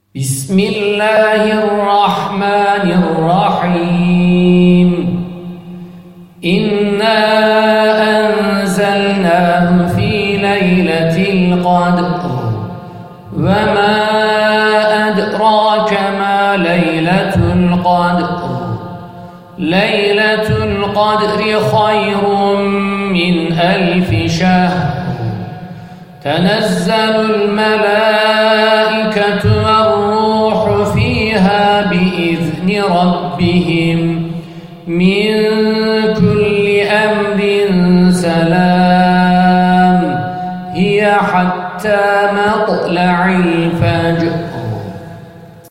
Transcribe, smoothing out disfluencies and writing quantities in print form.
بسم الله الرحمن الرحيم إنا أنزلناه في ليلة القدر وما أدراك ما ليلة القدر ليلة القدر خير من 1000 شهر تنزل الملائكة والروح فيها بإذن ربهم من كل أمر سلام هي حتى مطلع الفجر.